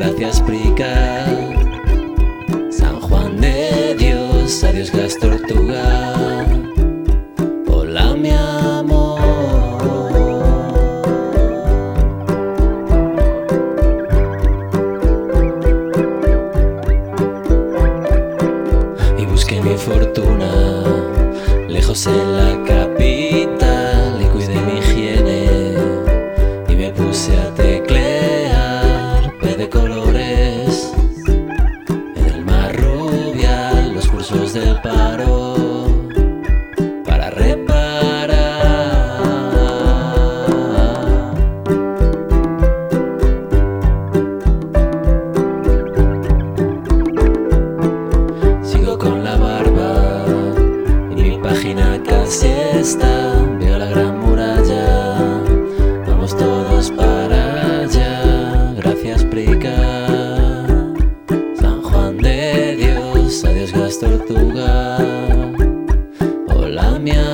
gracias Prica, San Juan de Dios, adiós Gas Tortuga, hola mi amor. Y busqué mi fortuna lejos en la capital y cuidé mi higiene y me puse a teclear P de colores en el mar Rubial, los cursos del paro para reparar. Sigo con la barba y mi página casi está, veo la gran muralla, vamos todos para allá, gracias Prica, San Juan de Dios, adiós Gas Tortuga, hola mi amor.